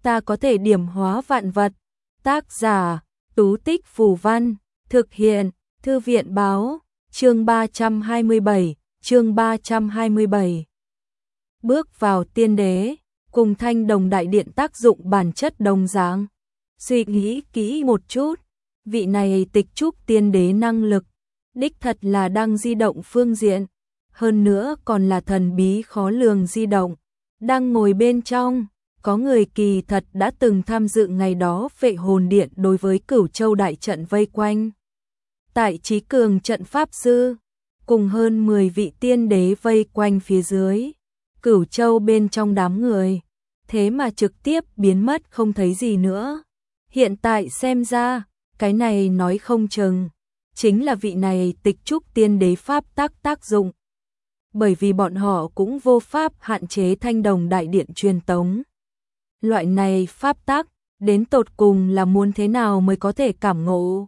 ta có thể điểm hóa vạn vật. Tác giả, Tú Tích Phù Văn, thực hiện, Thư viện Báo, chương 327, chương 327. Bước vào tiên đế, cùng Thanh Đồng Đại Điện tác dụng bản chất đồng dạng. Suy nghĩ kỹ một chút, vị này tịch trúc tiên đế năng lực, đích thật là đang di động phương diện, hơn nữa còn là thần bí khó lường di động. Đang ngồi bên trong, có người kỳ thật đã từng tham dự ngày đó Vệ Hồn Điện đối với Cửu Châu đại trận vây quanh. Tại Chí Cường trận pháp sư, cùng hơn 10 vị tiên đế vây quanh phía dưới, Cửu Châu bên trong đám người, thế mà trực tiếp biến mất không thấy gì nữa. Hiện tại xem ra, cái này nói không chừng, chính là vị này tịch trúc tiên đế pháp tác dụng. Bởi vì bọn họ cũng vô pháp hạn chế Thanh Đồng Đại Điện truyền tống. Loại này pháp tắc, đến tột cùng là muốn thế nào mới có thể cảm ngộ?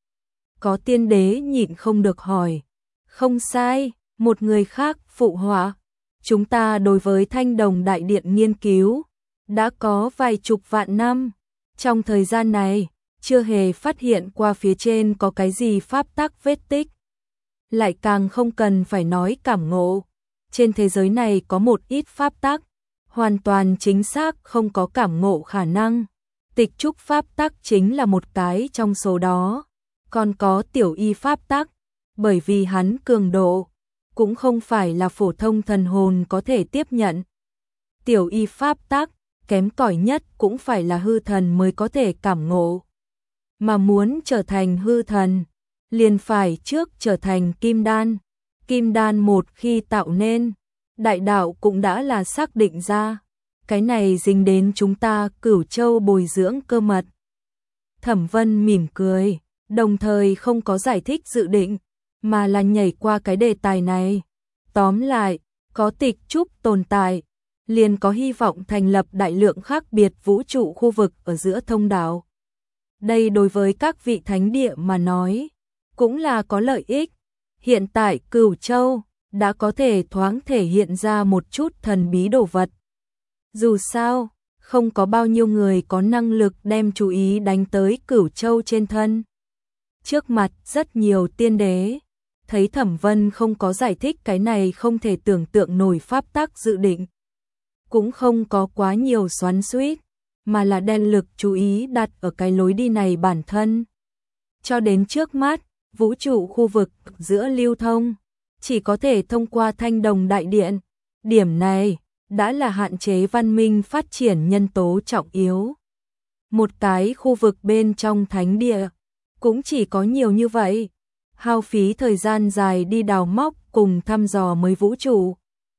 Có tiên đế nhịn không được hỏi. Không sai, một người khác phụ họa. Chúng ta đối với Thanh Đồng Đại Điện nghiên cứu, đã có vài chục vạn năm. Trong thời gian này, chưa hề phát hiện qua phía trên có cái gì pháp tắc vết tích. Lại càng không cần phải nói cảm ngộ. Trên thế giới này có một ít pháp tắc, hoàn toàn chính xác không có cảm ngộ khả năng. Tịch trúc pháp tắc chính là một cái trong số đó. Còn có tiểu y pháp tắc, bởi vì hắn cường độ, cũng không phải là phổ thông thần hồn có thể tiếp nhận. Tiểu y pháp tắc, kém cỏi nhất cũng phải là hư thần mới có thể cảm ngộ. Mà muốn trở thành hư thần, liền phải trước trở thành kim đan. Kim đan một khi tạo nên, đại đạo cũng đã là xác định ra. Cái này dính đến chúng ta Cửu Châu bồi dưỡng cơ mật. Thẩm Vân mỉm cười, đồng thời không có giải thích dự định, mà là nhảy qua cái đề tài này. Tóm lại, có tịch trúc tồn tại, liền có hy vọng thành lập đại lượng khác biệt vũ trụ khu vực ở giữa thông đạo. Đây đối với các vị thánh địa mà nói, cũng là có lợi ích. Hiện tại Cửu Châu đã có thể thoáng thể hiện ra một chút thần bí đồ vật. Dù sao, không có bao nhiêu người có năng lực đem chú ý đánh tới Cửu Châu trên thân. Trước mặt rất nhiều tiên đế, thấy Thẩm Vân không có giải thích cái này không thể tưởng tượng nổi pháp tắc dự định. Cũng không có quá nhiều xoắn xuýt, mà là đem lực chú ý đặt ở cái lối đi này bản thân. Cho đến trước mắt, vũ trụ khu vực giữa lưu thông, chỉ có thể thông qua Thanh Đồng Đại Điện. Điểm này đã là hạn chế văn minh phát triển nhân tố trọng yếu. Một cái khu vực bên trong thánh địa, cũng chỉ có nhiều như vậy. Hao phí thời gian dài đi đào móc cùng thăm dò mới vũ trụ.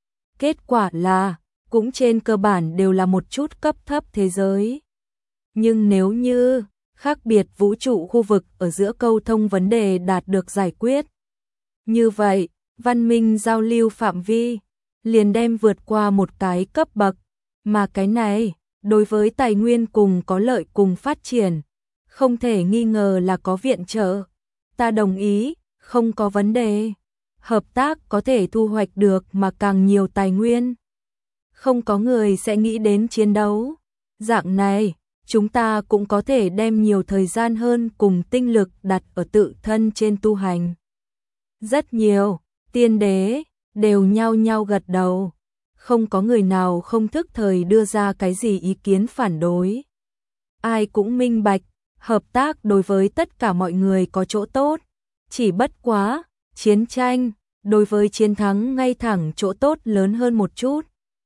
Kết quả là, cũng trên cơ bản đều là một chút cấp thấp thế giới. Nhưng nếu như khác biệt vũ trụ khu vực ở giữa câu thông vấn đề đạt được giải quyết, như vậy, văn minh giao lưu phạm vi liền đem vượt qua một cái cấp bậc, mà cái này, đối với tài nguyên cùng có lợi cùng phát triển, không thể nghi ngờ là có viện trợ. Ta đồng ý, không có vấn đề. Hợp tác có thể thu hoạch được mà càng nhiều tài nguyên. Không có người sẽ nghĩ đến chiến đấu. Dạng này, chúng ta cũng có thể đem nhiều thời gian hơn cùng tinh lực đặt ở tự thân trên tu hành. Rất nhiều tiên đế đều nhao nhao gật đầu, không có người nào không thức thời đưa ra cái gì ý kiến phản đối. Ai cũng minh bạch, hợp tác đối với tất cả mọi người có chỗ tốt, chỉ bất quá, chiến tranh, đối với chiến thắng ngay thẳng chỗ tốt lớn hơn một chút.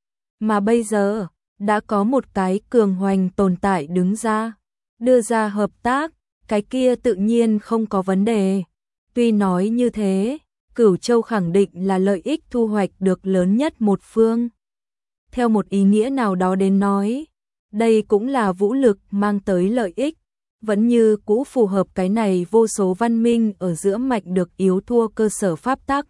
Mà bây giờ, đã có một cái cường hoành tồn tại đứng ra, đưa ra hợp tác, cái kia tự nhiên không có vấn đề. Tuy nói như thế, Cửu Châu khẳng định là lợi ích thu hoạch được lớn nhất một phương. Theo một ý nghĩa nào đó đến nói, đây cũng là vũ lực mang tới lợi ích, vẫn như cũ phù hợp cái này vô số văn minh ở giữa mạnh được yếu thua cơ sở pháp tắc.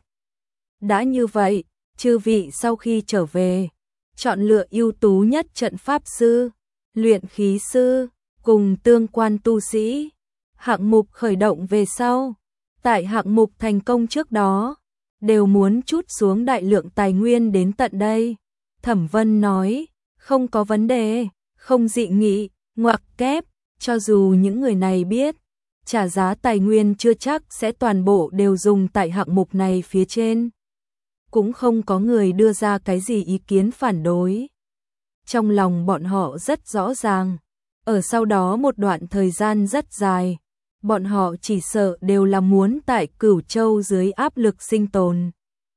Đã như vậy, chư vị sau khi trở về, chọn lựa ưu tú nhất trận pháp sư, luyện khí sư, cùng tương quan tu sĩ. Hạng mục khởi động về sau, tại hạng mục thành công trước đó, đều muốn trút xuống đại lượng tài nguyên đến tận đây. Thẩm Vân nói, không có vấn đề, không dị nghị, ngoặc kép, cho dù những người này biết, trả giá tài nguyên chưa chắc sẽ toàn bộ đều dùng tại hạng mục này phía trên. Cũng không có người đưa ra cái gì ý kiến phản đối. Trong lòng bọn họ rất rõ ràng, ở sau đó một đoạn thời gian rất dài, bọn họ chỉ sợ đều là muốn tại Cửu Châu dưới áp lực sinh tồn.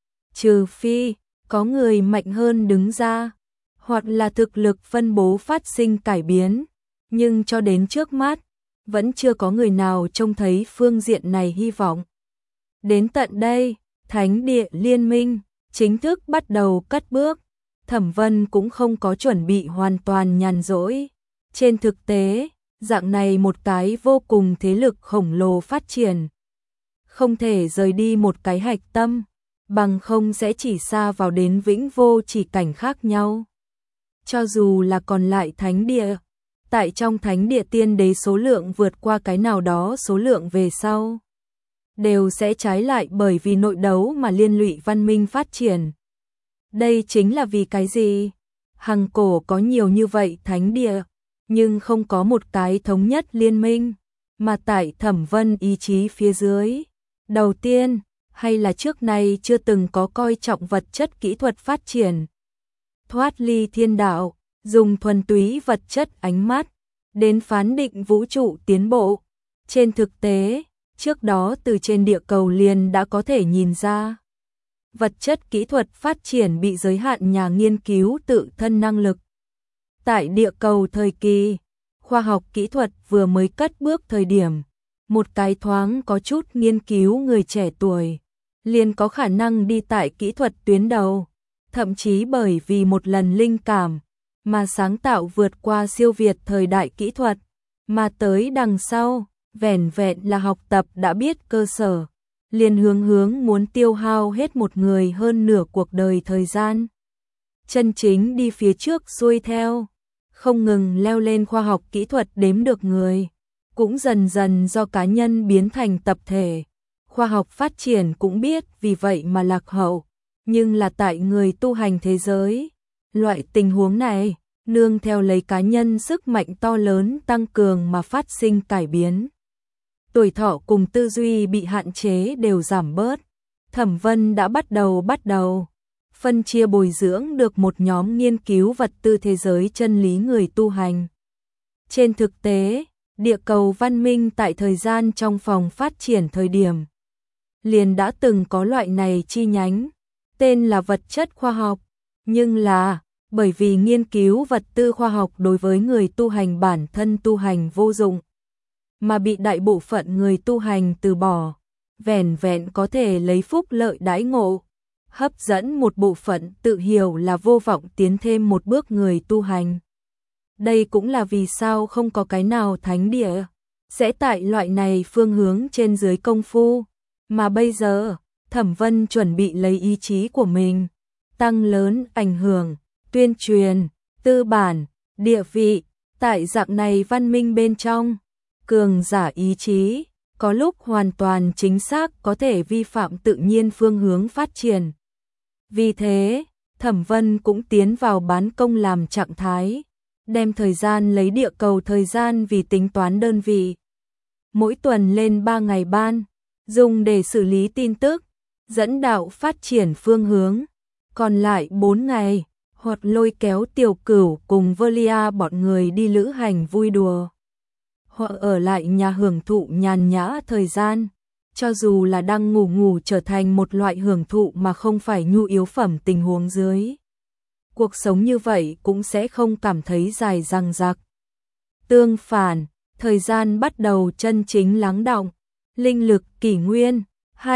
Trừ phi, có người mạnh hơn đứng ra, hoặc là thực lực phân bố phát sinh cải biến, nhưng cho đến trước mắt, vẫn chưa có người nào trông thấy phương diện này hy vọng. Đến tận đây, Thánh địa liên minh chính thức bắt đầu cất bước. Thẩm Vân cũng không có chuẩn bị hoàn toàn nhàn rỗi. Trên thực tế, dạng này một cái vô cùng thế lực khổng lồ phát triển. Không thể rời đi một cái hạch tâm, bằng không sẽ chỉ xa vào đến vĩnh vô chỉ cảnh khác nhau. Cho dù là còn lại thánh địa, tại trong thánh địa tiên đế số lượng vượt qua cái nào đó số lượng về sau, đều sẽ trái lại bởi vì nội đấu mà liên lụy văn minh phát triển. Đây chính là vì cái gì? Hằng cổ có nhiều như vậy thánh địa, nhưng không có một cái thống nhất liên minh, mà tại Thẩm Vân ý chí phía dưới. Đầu tiên, hay là trước nay chưa từng có coi trọng vật chất kỹ thuật phát triển. Thoát ly thiên đạo, dùng thuần túy vật chất ánh mắt, đến phán định vũ trụ tiến bộ. Trên thực tế, trước đó từ trên địa cầu liền đã có thể nhìn ra. Vật chất kỹ thuật phát triển bị giới hạn nhà nghiên cứu tự thân năng lực. Tại địa cầu thời kỳ, khoa học kỹ thuật vừa mới cất bước thời điểm, một cái thoáng có chút nghiên cứu người trẻ tuổi, liền có khả năng đi tại kỹ thuật tuyến đầu, thậm chí bởi vì một lần linh cảm, mà sáng tạo vượt qua siêu việt thời đại kỹ thuật, mà tới đằng sau, vẻn vẹn là học tập đã biết cơ sở, liền hướng muốn tiêu hao hết một người hơn nửa cuộc đời thời gian. Chân chính đi phía trước xuôi theo, không ngừng leo lên khoa học kỹ thuật đếm được người, cũng dần dần do cá nhân biến thành tập thể. Khoa học phát triển cũng biết vì vậy mà lạc hậu, nhưng là tại người tu hành thế giới, loại tình huống này, nương theo lấy cá nhân sức mạnh to lớn tăng cường mà phát sinh cải biến. Tuổi thọ cùng tư duy bị hạn chế đều giảm bớt. Thẩm Vân đã bắt đầu phân chia bồi dưỡng được một nhóm nghiên cứu vật tư thế giới chân lý người tu hành. Trên thực tế, địa cầu văn minh tại thời gian trong phòng phát triển thời điểm, liền đã từng có loại này chi nhánh, tên là vật chất khoa học, nhưng là bởi vì nghiên cứu vật tư khoa học đối với người tu hành bản thân tu hành vô dụng, mà bị đại bộ phận người tu hành từ bỏ, vẻn vẹn có thể lấy phúc lợi đãi ngộ, hấp dẫn một bộ phận tự hiểu là vô vọng tiến thêm một bước người tu hành. Đây cũng là vì sao không có cái nào thánh địa sẽ tại loại này phương hướng trên dưới công phu, mà bây giờ Thẩm Vân chuẩn bị lấy ý chí của mình tăng lớn ảnh hưởng, tuyên truyền, tư bản, địa vị tại dạng này văn minh bên trong. Cường giả ý chí có lúc hoàn toàn chính xác có thể vi phạm tự nhiên phương hướng phát triển. Vì thế, Thẩm Vân cũng tiến vào bán công làm trạng thái, đem thời gian lấy địa cầu thời gian vì tính toán đơn vị. Mỗi tuần lên 3 ngày ban, dùng để xử lý tin tức, dẫn đạo phát triển phương hướng. Còn lại 4 ngày, hoặc lôi kéo Tiểu Cửu cùng Velia bọn người đi lữ hành vui đùa, hoặc ở lại nhà hưởng thụ nhàn nhã thời gian. Cho dù là đang ngủ trở thành một loại hưởng thụ mà không phải nhu yếu phẩm tình huống dưới. Cuộc sống như vậy cũng sẽ không cảm thấy dài dằng dặc. Tương phản, thời gian bắt đầu chân chính lắng đọng. Linh lực kỷ nguyên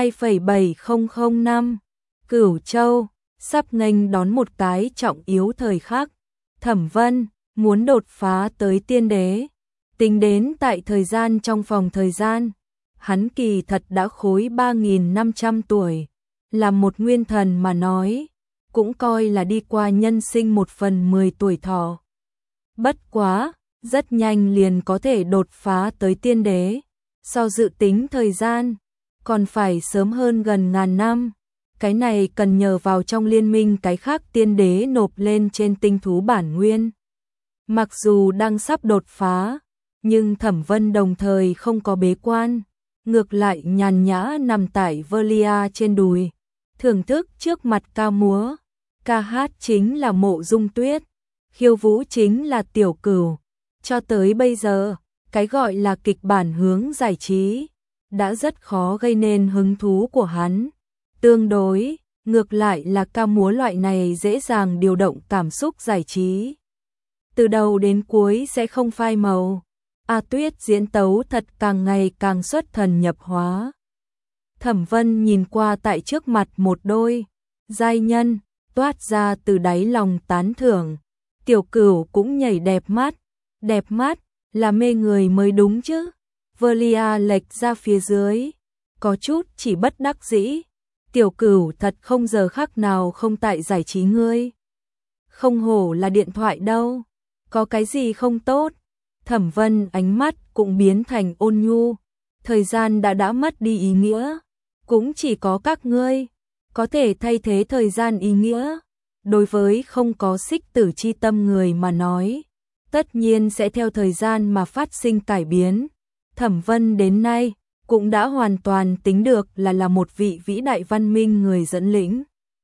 2,7005 năm. Cửu Châu sắp nghênh đón một cái trọng yếu thời khắc. Thẩm Vân muốn đột phá tới tiên đế. Tính đến tại thời gian trong phòng thời gian, hắn kỳ thật đã khối 3.500 tuổi, là một nguyên thần mà nói, cũng coi là đi qua nhân sinh 1/10 tuổi thọ. Bất quá, rất nhanh liền có thể đột phá tới tiên đế, so dự tính thời gian, còn phải sớm hơn gần ngàn năm. Cái này cần nhờ vào trong liên minh cái khác tiên đế nộp lên trên tinh thú bản nguyên. Mặc dù đang sắp đột phá, nhưng Thẩm Vân đồng thời không có bế quan, ngược lại nhàn nhã nằm tại Velia trên đùi, thưởng thức trước mặt ca múa. Ca hát chính là Mộ Dung Tuyết, khiêu vũ chính là Tiểu Cửu. Cho tới bây giờ, cái gọi là kịch bản hướng giải trí đã rất khó gây nên hứng thú của hắn. Tương đối, ngược lại là ca múa loại này dễ dàng điều động cảm xúc giải trí. Từ đầu đến cuối sẽ không phai màu. A Tuyết diễn tấu thật càng ngày càng xuất thần nhập hóa. Thẩm Vân nhìn qua tại trước mặt một đôi giai nhân, toát ra từ đáy lòng tán thưởng. Tiểu Cửu cũng nhảy đẹp mắt là mê người mới đúng chứ. Velia lệch ra phía dưới, có chút chỉ bất đắc dĩ. Tiểu Cửu thật không giờ khắc nào không tại giải trí ngươi. Không hổ là điện thoại đâu, có cái gì không tốt. Thẩm Vân ánh mắt cũng biến thành ôn nhu, thời gian đã mất đi ý nghĩa, cũng chỉ có các ngươi có thể thay thế thời gian ý nghĩa. Đối với không có xích tử chi tâm người mà nói, tất nhiên sẽ theo thời gian mà phát sinh cải biến. Thẩm Vân đến nay cũng đã hoàn toàn tính được là một vị vĩ đại văn minh người dẫn lĩnh.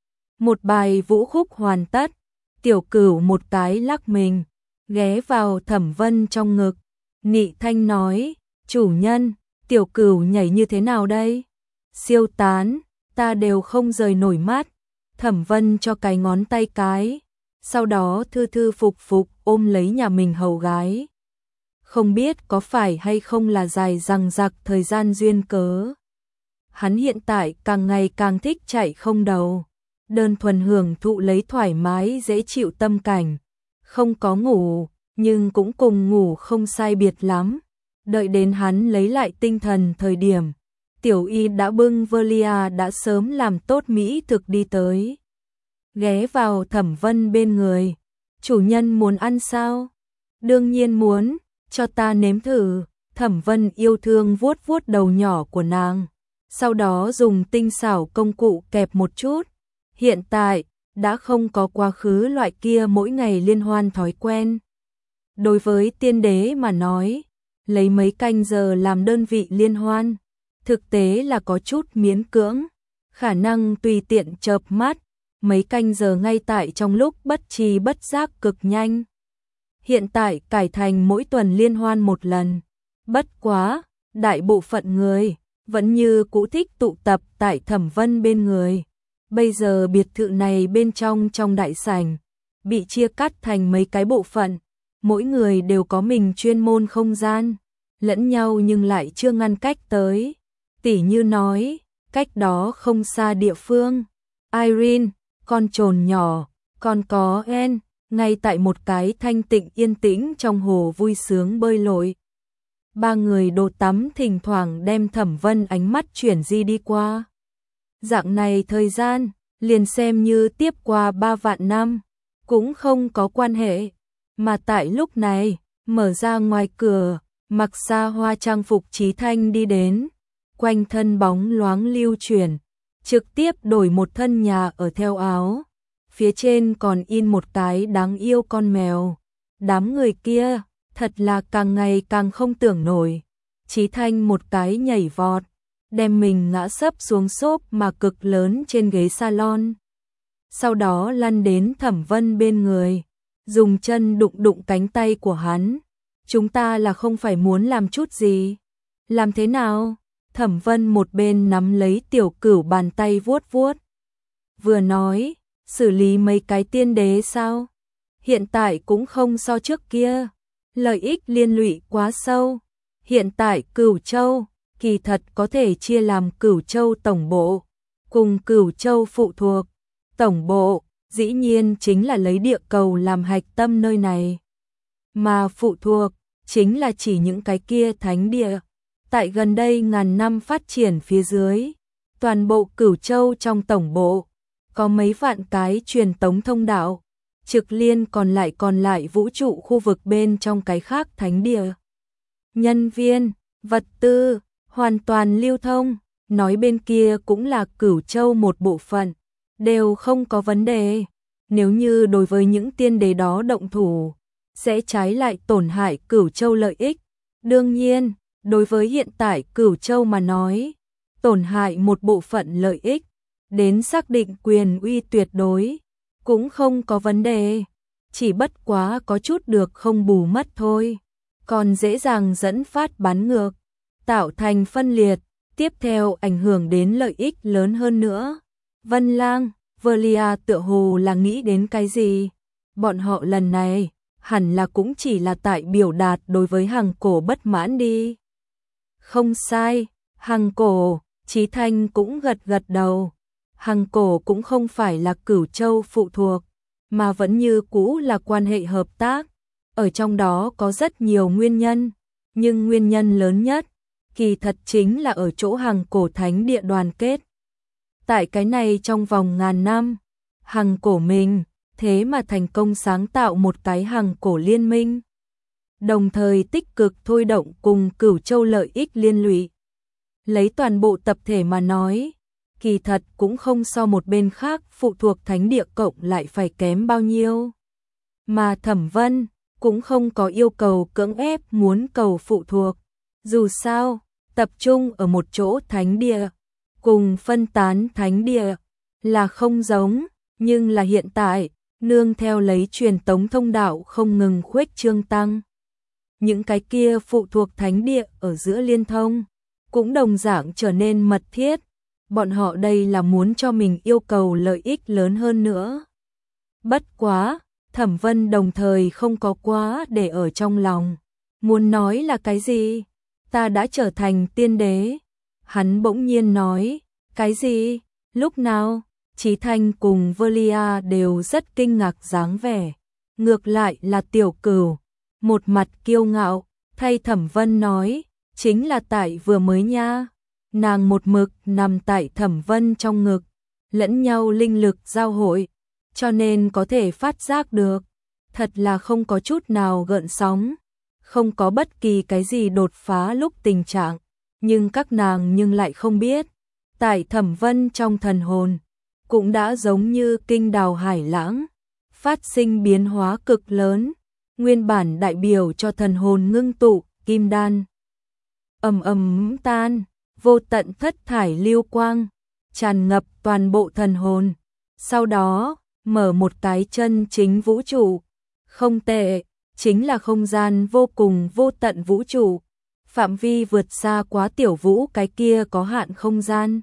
Một bài vũ khúc hoàn tất, Tiểu Cửu một cái lắc mình, ghé vào Thẩm Vân trong ngực, nị thanh nói, chủ nhân, Tiểu Cửu nhảy như thế nào đây? Siêu tán, ta đều không rời nổi mắt. Thẩm Vân cho cái ngón tay cái, sau đó thư thư phục phục ôm lấy nhà mình hầu gái. Không biết có phải hay không là dài dằng dặc thời gian duyên cớ. Hắn hiện tại càng ngày càng thích chạy không đầu, đơn thuần hưởng thụ lấy thoải mái dễ chịu tâm cảnh. Không có ngủ, nhưng cũng cùng ngủ không sai biệt lắm. Đợi đến hắn lấy lại tinh thần thời điểm, Tiểu Y đã bưng Velia đã sớm làm tốt mỹ thực đi tới. Ghé vào Thẩm Vân bên người. Chủ nhân muốn ăn sao? Đương nhiên muốn, cho ta nếm thử. Thẩm Vân yêu thương vuốt vuốt đầu nhỏ của nàng, sau đó dùng tinh xảo công cụ kẹp một chút. Hiện tại, đã không có quá khứ loại kia mỗi ngày liên hoan thói quen. Đối với tiên đế mà nói, lấy mấy canh giờ làm đơn vị liên hoan, thực tế là có chút miễn cưỡng. Khả năng tùy tiện chợp mắt, mấy canh giờ ngay tại trong lúc bất tri bất giác cực nhanh. Hiện tại cải thành mỗi tuần liên hoan một lần. Bất quá, đại bộ phận người vẫn như cũ thích tụ tập tại Thẩm Vân bên người. Bây giờ biệt thự này bên trong đại sảnh bị chia cắt thành mấy cái bộ phận, mỗi người đều có mình chuyên môn không gian, lẫn nhau nhưng lại chưa ngăn cách tới. Tỉ như nói, cách đó không xa địa phương, Irene, con trồn nhỏ, còn có En, ngay tại một cái thanh tịnh yên tĩnh trong hồ vui sướng bơi lội. Ba người đồ tắm thỉnh thoảng đem Thẩm Vân ánh mắt chuyển di đi qua. Dạng này thời gian, liền xem như tiếp qua 3 vạn năm, cũng không có quan hệ. Mà tại lúc này, mở ra ngoài cửa, mặc xa hoa trang phục Chí Thanh đi đến, quanh thân bóng loáng lưu chuyển, trực tiếp đổi một thân nhà ở theo áo. Phía trên còn in một cái đáng yêu con mèo. Đám người kia, thật là càng ngày càng không tưởng nổi. Chí Thanh một cái nhảy vọt, đem mình ngã sấp xuống xốp mà cực lớn trên ghế salon. Sau đó lăn đến Thẩm Vân bên người, dùng chân đụng đụng cánh tay của hắn. Chúng ta là không phải muốn làm chút gì. Làm thế nào? Thẩm Vân một bên nắm lấy Tiểu Cửu bàn tay vuốt vuốt. Vừa nói, xử lý mấy cái tiên đế sao? Hiện tại cũng không so trước kia. Lợi ích liên lụy quá sâu. Hiện tại Cửu Châu, kỳ thật có thể chia làm Cửu Châu tổng bộ, cùng Cửu Châu phụ thuộc. Tổng bộ, dĩ nhiên chính là lấy địa cầu làm hạch tâm nơi này. Mà phụ thuộc, chính là chỉ những cái kia thánh địa. Tại gần đây ngàn năm phát triển phía dưới, toàn bộ Cửu Châu trong tổng bộ, có mấy vạn cái truyền tống thông đạo, trực liên còn lại vũ trụ khu vực bên trong cái khác thánh địa. Nhân viên, vật tư, hoàn toàn lưu thông, nói bên kia cũng là Cửu Châu một bộ phận, đều không có vấn đề. Nếu như đối với những tiên đế đó động thủ, sẽ trái lại tổn hại Cửu Châu lợi ích. Đương nhiên, đối với hiện tại Cửu Châu mà nói, tổn hại một bộ phận lợi ích, đến xác định quyền uy tuyệt đối, cũng không có vấn đề, chỉ bất quá có chút được không bù mất thôi, còn dễ dàng dẫn phát bán ngược, tạo thành phân liệt, tiếp theo ảnh hưởng đến lợi ích lớn hơn nữa. Vân Lang, Velia tựa hồ là nghĩ đến cái gì? Bọn họ lần này, hẳn là cũng chỉ là tại biểu đạt đối với Hằng Cổ bất mãn đi. Không sai, Hằng Cổ, Chí Thanh cũng gật gật đầu. Hằng Cổ cũng không phải là Cửu Châu phụ thuộc, mà vẫn như cũ là quan hệ hợp tác. Ở trong đó có rất nhiều nguyên nhân, nhưng nguyên nhân lớn nhất, kỳ thật chính là ở chỗ Hằng Cổ Thánh Địa đoàn kết. Tại cái này trong vòng ngàn năm, Hằng Cổ mình, thế mà thành công sáng tạo một cái Hằng Cổ liên minh. Đồng thời tích cực thôi động cùng Cửu Châu lợi ích liên lụy. Lấy toàn bộ tập thể mà nói, kỳ thật cũng không so một bên khác phụ thuộc thánh địa cộng lại phải kém bao nhiêu. Mà Thẩm Vân cũng không có yêu cầu cưỡng ép muốn cầu phụ thuộc. Dù sao, tập trung ở một chỗ thánh địa, cùng phân tán thánh địa là không giống, nhưng là hiện tại, nương theo lấy truyền tống thông đạo không ngừng khuếch trương tăng. Những cái kia phụ thuộc thánh địa ở giữa liên thông, cũng đồng dạng trở nên mật thiết. Bọn họ đây là muốn cho mình yêu cầu lợi ích lớn hơn nữa. Bất quá, Thẩm Vân đồng thời không có quá để ở trong lòng. Muốn nói là cái gì? Ta đã trở thành tiên đế. Hắn bỗng nhiên nói, cái gì? Lúc nào? Chí Thanh cùng Velia đều rất kinh ngạc dáng vẻ. Ngược lại là Tiểu Cửu, một mặt kiêu ngạo, thay Thẩm Vân nói, chính là tại vừa mới nha. Nàng một mực nằm tại Thẩm Vân trong ngực, lẫn nhau linh lực giao hội, cho nên có thể phát giác được, thật là không có chút nào gợn sóng, không có bất kỳ cái gì đột phá lúc tình trạng, nhưng các nàng nhưng lại không biết, tại Thẩm Vân trong thần hồn, cũng đã giống như kinh đào hải lãng, phát sinh biến hóa cực lớn, nguyên bản đại biểu cho thần hồn ngưng tụ, kim đan. Ầm ầm tan, vô tận thất thải lưu quang, tràn ngập toàn bộ thần hồn. Sau đó, mở một cái chân chính vũ trụ. Không tệ, chính là không gian vô cùng vô tận vũ trụ. Phạm vi vượt xa quá tiểu vũ cái kia có hạn không gian.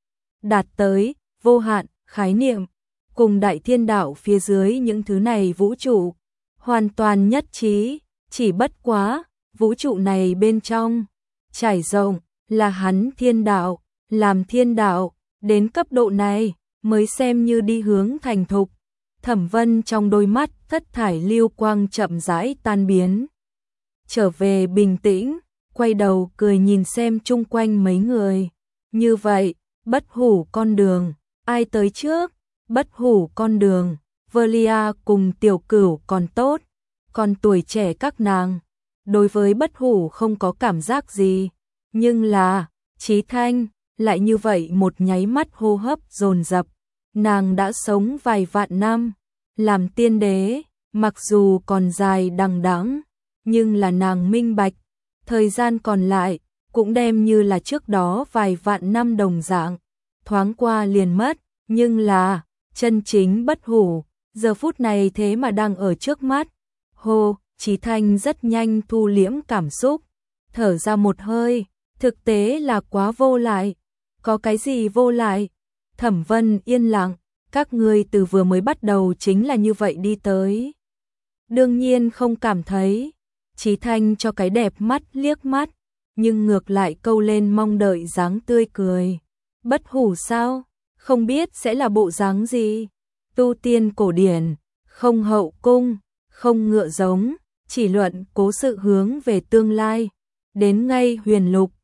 Đạt tới, vô hạn, khái niệm, cùng đại thiên đạo phía dưới những thứ này vũ trụ. Hoàn toàn nhất trí, chỉ bất quá, vũ trụ này bên trong, trải rộng, là hắn thiên đạo, làm thiên đạo, đến cấp độ này, mới xem như đi hướng thành thục. Thẩm Vân trong đôi mắt thất thải lưu quang chậm rãi tan biến. Trở về bình tĩnh, quay đầu cười nhìn xem chung quanh mấy người. Như vậy, bất hủ con đường, ai tới trước? Bất hủ con đường, Velia cùng Tiểu Cửu còn tốt, còn tuổi trẻ các nàng. Đối với bất hủ không có cảm giác gì, nhưng là, Chí Thanh, lại như vậy một nháy mắt hô hấp dồn dập. Nàng đã sống vài vạn năm, làm tiên đế, mặc dù còn dài đằng đẵng, nhưng là nàng minh bạch, thời gian còn lại, cũng đem như là trước đó vài vạn năm đồng dạng, thoáng qua liền mất, nhưng là, chân chính bất hủ, giờ phút này thế mà đang ở trước mắt. Hô, Chí Thanh rất nhanh thu liễm cảm xúc, thở ra một hơi, thực tế là quá vô lại. Có cái gì vô lại? Thẩm Vân yên lặng, các ngươi từ vừa mới bắt đầu chính là như vậy đi tới. Đương nhiên không cảm thấy. Chí Thanh cho cái đẹp mắt liếc mắt, nhưng ngược lại câu lên mong đợi dáng tươi cười. Bất hủ sao? Không biết sẽ là bộ dáng gì? Tu tiên cổ điển, không hậu cung, không ngựa giống, chỉ luận cố sự hướng về tương lai. Đến ngay huyền lục,